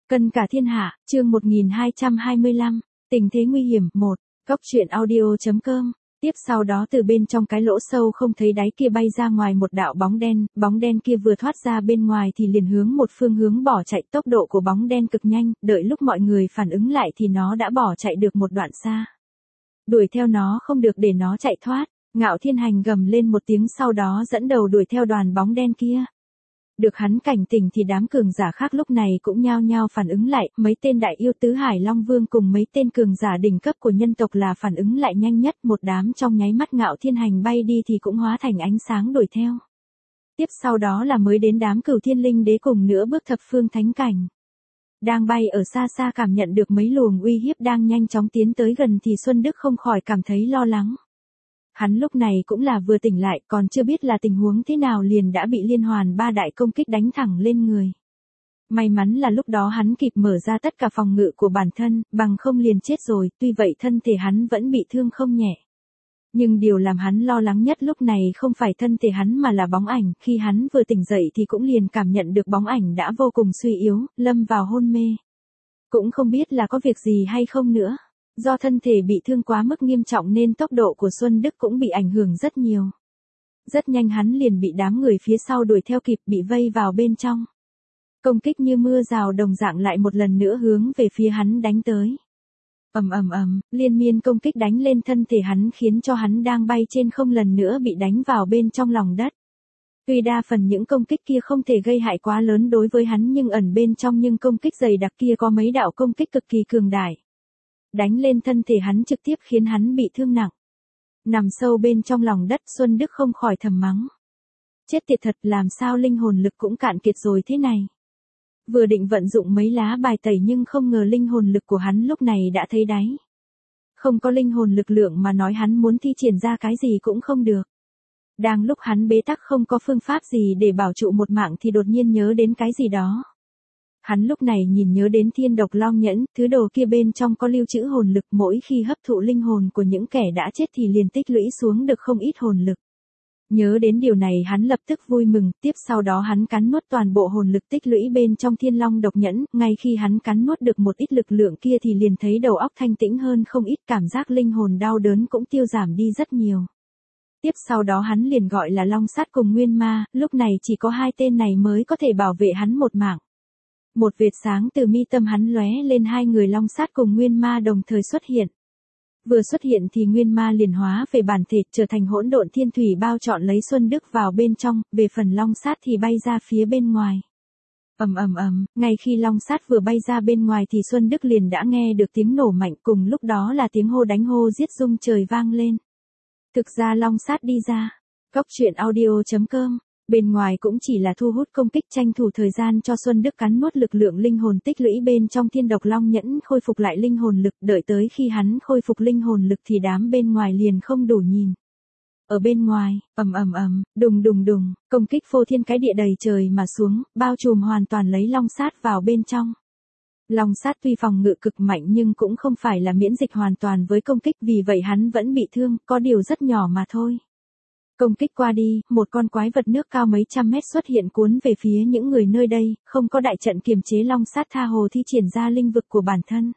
Cân cả thiên hạ, chương 1225, tình thế nguy hiểm, 1, Cóc truyện audio.com. Tiếp sau đó từ bên trong cái lỗ sâu không thấy đáy kia bay ra ngoài một đạo bóng đen kia vừa thoát ra bên ngoài thì liền hướng một phương hướng bỏ chạy, tốc độ của bóng đen cực nhanh, đợi lúc mọi người phản ứng lại thì nó đã bỏ chạy được một đoạn xa. Đuổi theo nó không được để nó chạy thoát, Ngạo Thiên Hành gầm lên một tiếng sau đó dẫn đầu đuổi theo đoàn bóng đen kia. Được hắn cảnh tỉnh thì đám cường giả khác lúc này cũng nhao nhao phản ứng lại, mấy tên đại yêu tứ Hải Long Vương cùng mấy tên cường giả đỉnh cấp của nhân tộc là phản ứng lại nhanh nhất, một đám trong nháy mắt Ngạo Thiên Hành bay đi thì cũng hóa thành ánh sáng đuổi theo. Tiếp sau đó là mới đến đám Cửu Thiên Linh Đế cùng nữa bước thập phương thánh cảnh. Đang bay ở xa xa cảm nhận được mấy luồng uy hiếp đang nhanh chóng tiến tới gần thì Xuân Đức không khỏi cảm thấy lo lắng. Hắn lúc này cũng là vừa tỉnh lại, còn chưa biết là tình huống thế nào liền đã bị liên hoàn ba đại công kích đánh thẳng lên người. May mắn là lúc đó hắn kịp mở ra tất cả phòng ngự của bản thân, bằng không liền chết rồi, tuy vậy thân thể hắn vẫn bị thương không nhẹ. Nhưng điều làm hắn lo lắng nhất lúc này không phải thân thể hắn mà là bóng ảnh, khi hắn vừa tỉnh dậy thì cũng liền cảm nhận được bóng ảnh đã vô cùng suy yếu, lâm vào hôn mê. Cũng không biết là có việc gì hay không nữa. Do thân thể bị thương quá mức nghiêm trọng nên tốc độ của Xuân Đức cũng bị ảnh hưởng rất nhiều. Rất nhanh hắn liền bị đám người phía sau đuổi theo kịp, bị vây vào bên trong. Công kích như mưa rào đồng dạng lại một lần nữa hướng về phía hắn đánh tới. Liên miên công kích đánh lên thân thể hắn khiến cho hắn đang bay trên không lần nữa bị đánh vào bên trong lòng đất. Tuy đa phần những công kích kia không thể gây hại quá lớn đối với hắn nhưng ẩn bên trong những công kích dày đặc kia có mấy đạo công kích cực kỳ cường đại. Đánh lên thân thể hắn trực tiếp khiến hắn bị thương nặng. Nằm sâu bên trong lòng đất Xuân Đức không khỏi thầm mắng. Chết tiệt thật, làm sao linh hồn lực cũng cạn kiệt rồi thế này. Vừa định vận dụng mấy lá bài tẩy nhưng không ngờ linh hồn lực của hắn lúc này đã thấy đáy. Không có linh hồn lực lượng mà nói hắn muốn thi triển ra cái gì cũng không được. Đang lúc hắn bế tắc không có phương pháp gì để bảo trụ một mạng thì đột nhiên nhớ đến cái gì đó. Hắn lúc này nhớ đến Thiên Độc Long Nhẫn, thứ đồ kia bên trong có lưu trữ hồn lực, mỗi khi hấp thụ linh hồn của những kẻ đã chết thì liền tích lũy xuống được không ít hồn lực. Nhớ đến điều này hắn lập tức vui mừng, tiếp sau đó hắn cắn nuốt toàn bộ hồn lực tích lũy bên trong Thiên Long Độc Nhẫn, ngay khi hắn cắn nuốt được một ít lực lượng kia thì liền thấy đầu óc thanh tĩnh hơn không ít, cảm giác linh hồn đau đớn cũng tiêu giảm đi rất nhiều. Tiếp sau đó hắn liền gọi là Long Sát cùng Nguyên Ma, lúc này chỉ có hai tên này mới có thể bảo vệ hắn một mạng. Một vệt sáng từ mi tâm hắn lóe lên, hai người Long Sát cùng Nguyên Ma đồng thời xuất hiện. Vừa xuất hiện thì Nguyên Ma liền hóa về bản thể trở thành hỗn độn thiên thủy bao trọn lấy Xuân Đức vào bên trong, về phần Long Sát thì bay ra phía bên ngoài. Ngay khi Long Sát vừa bay ra bên ngoài thì Xuân Đức liền đã nghe được tiếng nổ mạnh, cùng lúc đó là tiếng hô đánh hô giết rung trời vang lên. Thực ra Long Sát đi ra. Cóc truyện audio.com. Bên ngoài cũng chỉ là thu hút công kích tranh thủ thời gian cho Xuân Đức cắn nuốt lực lượng linh hồn tích lũy bên trong Thiên Độc Long Nhẫn, khôi phục lại linh hồn lực, đợi tới khi hắn khôi phục linh hồn lực thì đám bên ngoài liền không đủ nhìn. Ở bên ngoài, đùng, công kích phô thiên cái địa đầy trời mà xuống, bao trùm hoàn toàn lấy Long Sát vào bên trong. Long Sát tuy phòng ngự cực mạnh nhưng cũng không phải là miễn dịch hoàn toàn với công kích, vì vậy hắn vẫn bị thương, có điều rất nhỏ mà thôi. Công kích qua đi, một con quái vật nước cao mấy trăm mét xuất hiện cuốn về phía những người nơi đây, không có đại trận kiềm chế Long Sát tha hồ thi triển ra linh vực của bản thân.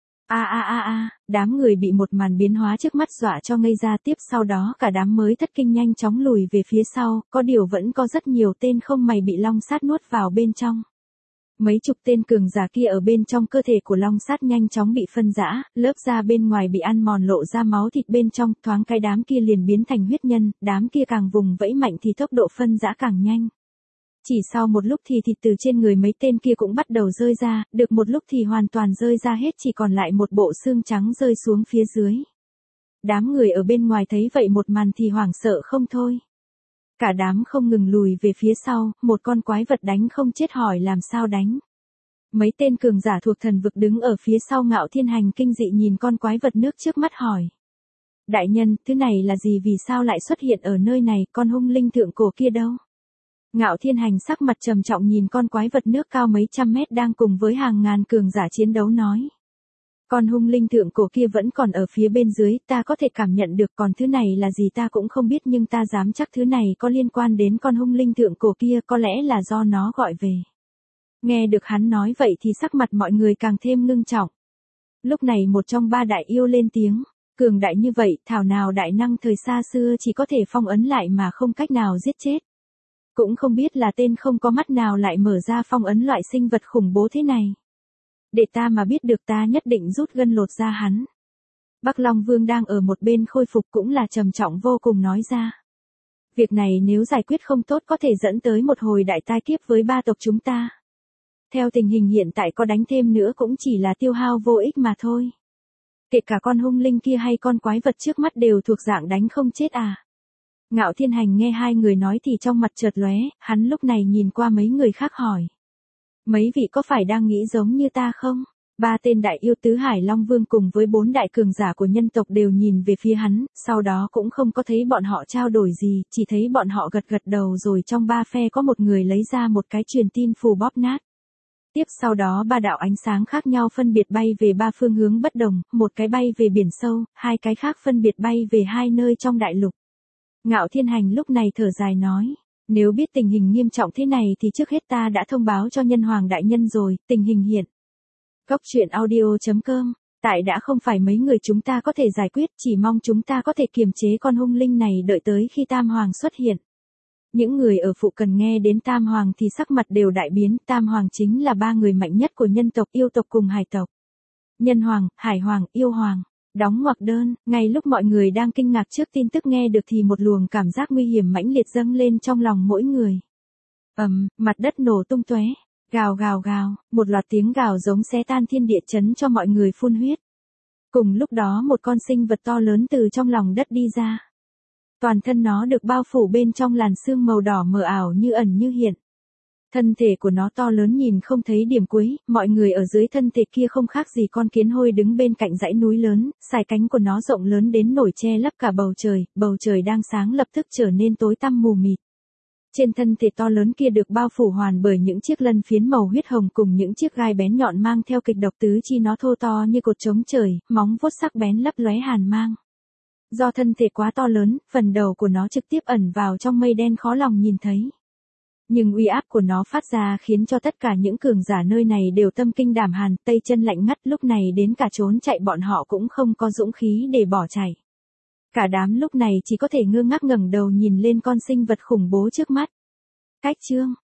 Đám người bị một màn biến hóa trước mắt dọa cho ngây ra, tiếp sau đó cả đám mới thất kinh nhanh chóng lùi về phía sau, có điều vẫn có rất nhiều tên không mày bị Long Sát nuốt vào bên trong. Mấy chục tên cường giả kia ở bên trong cơ thể của Long Sát nhanh chóng bị phân rã, lớp da bên ngoài bị ăn mòn lộ ra máu thịt bên trong, thoáng cái đám kia liền biến thành huyết nhân, đám kia càng vùng vẫy mạnh thì tốc độ phân rã càng nhanh. Chỉ sau một lúc thì thịt từ trên người mấy tên kia cũng bắt đầu rơi ra, được một lúc thì hoàn toàn rơi ra hết, chỉ còn lại một bộ xương trắng rơi xuống phía dưới. Đám người ở bên ngoài thấy vậy một màn thì hoảng sợ không thôi. Cả đám không ngừng lùi về phía sau, một con quái vật đánh không chết hỏi làm sao đánh. Mấy tên cường giả thuộc thần vực đứng ở phía sau Ngạo Thiên Hành kinh dị nhìn con quái vật nước trước mắt hỏi. Đại nhân, thứ này là gì, vì sao lại xuất hiện ở nơi này, con hung linh thượng cổ kia đâu? Ngạo Thiên Hành sắc mặt trầm trọng nhìn con quái vật nước cao mấy trăm mét đang cùng với hàng ngàn cường giả chiến đấu nói. Con hung linh thượng cổ kia vẫn còn ở phía bên dưới, ta có thể cảm nhận được, còn thứ này là gì ta cũng không biết nhưng ta dám chắc thứ này có liên quan đến con hung linh thượng cổ kia, có lẽ là do nó gọi về. Nghe được hắn nói vậy thì sắc mặt mọi người càng thêm ngưng trọng. Lúc này một trong ba đại yêu lên tiếng, cường đại như vậy, thảo nào đại năng thời xa xưa chỉ có thể phong ấn lại mà không cách nào giết chết. Cũng không biết là tên không có mắt nào lại mở ra phong ấn loại sinh vật khủng bố thế này. Để ta mà biết được ta nhất định rút gân lột ra hắn. Bắc Long Vương đang ở một bên khôi phục cũng là trầm trọng vô cùng nói ra. Việc này nếu giải quyết không tốt có thể dẫn tới một hồi đại tai kiếp với ba tộc chúng ta. Theo tình hình hiện tại có đánh thêm nữa cũng chỉ là tiêu hao vô ích mà thôi. Kể cả con hung linh kia hay con quái vật trước mắt đều thuộc dạng đánh không chết à. Ngạo Thiên Hành nghe hai người nói thì trong mặt chợt lóe, hắn lúc này nhìn qua mấy người khác hỏi. Mấy vị có phải đang nghĩ giống như ta không? Ba tên đại yêu tứ Hải Long Vương cùng với bốn đại cường giả của nhân tộc đều nhìn về phía hắn, sau đó cũng không có thấy bọn họ trao đổi gì, chỉ thấy bọn họ gật gật đầu rồi trong ba phe có một người lấy ra một cái truyền tin phù bóp nát. Tiếp sau đó ba đạo ánh sáng khác nhau phân biệt bay về ba phương hướng bất đồng, một cái bay về biển sâu, hai cái khác phân biệt bay về hai nơi trong đại lục. Ngạo Thiên Hành lúc này thở dài nói, nếu biết tình hình nghiêm trọng thế này thì trước hết ta đã thông báo cho Nhân Hoàng đại nhân rồi, tình hình hiện. Cốc truyện audio.com, tại đã không phải mấy người chúng ta có thể giải quyết, chỉ mong chúng ta có thể kiềm chế con hung linh này đợi tới khi Tam Hoàng xuất hiện. Những người ở phụ cần nghe đến Tam Hoàng thì sắc mặt đều đại biến, Tam Hoàng chính là ba người mạnh nhất của nhân tộc, yêu tộc cùng hải tộc. Nhân Hoàng, Hải Hoàng, Yêu Hoàng. Đóng ngoặc đơn, ngay lúc mọi người đang kinh ngạc trước tin tức nghe được thì một luồng cảm giác nguy hiểm mãnh liệt dâng lên trong lòng mỗi người. Mặt đất nổ tung tóe, gào gào gào, một loạt tiếng gào giống xé tan thiên địa chấn cho mọi người phun huyết. Cùng lúc đó một con sinh vật to lớn từ trong lòng đất đi ra. Toàn thân nó được bao phủ bên trong làn sương màu đỏ mờ ảo như ẩn như hiện. Thân thể của nó to lớn nhìn không thấy điểm cuối, mọi người ở dưới thân thể kia không khác gì con kiến hôi đứng bên cạnh dãy núi lớn, sải cánh của nó rộng lớn đến nổi che lấp cả bầu trời đang sáng lập tức trở nên tối tăm mù mịt. Trên thân thể to lớn kia được bao phủ hoàn bởi những chiếc lân phiến màu huyết hồng cùng những chiếc gai bén nhọn mang theo kịch độc, tứ chi nó thô to như cột trống trời, móng vuốt sắc bén lấp lóe hàn mang. Do thân thể quá to lớn, phần đầu của nó trực tiếp ẩn vào trong mây đen khó lòng nhìn thấy. Nhưng uy áp của nó phát ra khiến cho tất cả những cường giả nơi này đều tâm kinh đảm hàn, tay chân lạnh ngắt, lúc này đến cả trốn chạy bọn họ cũng không có dũng khí để bỏ chạy. Cả đám lúc này chỉ có thể ngơ ngác ngẩng đầu nhìn lên con sinh vật khủng bố trước mắt. Cách chương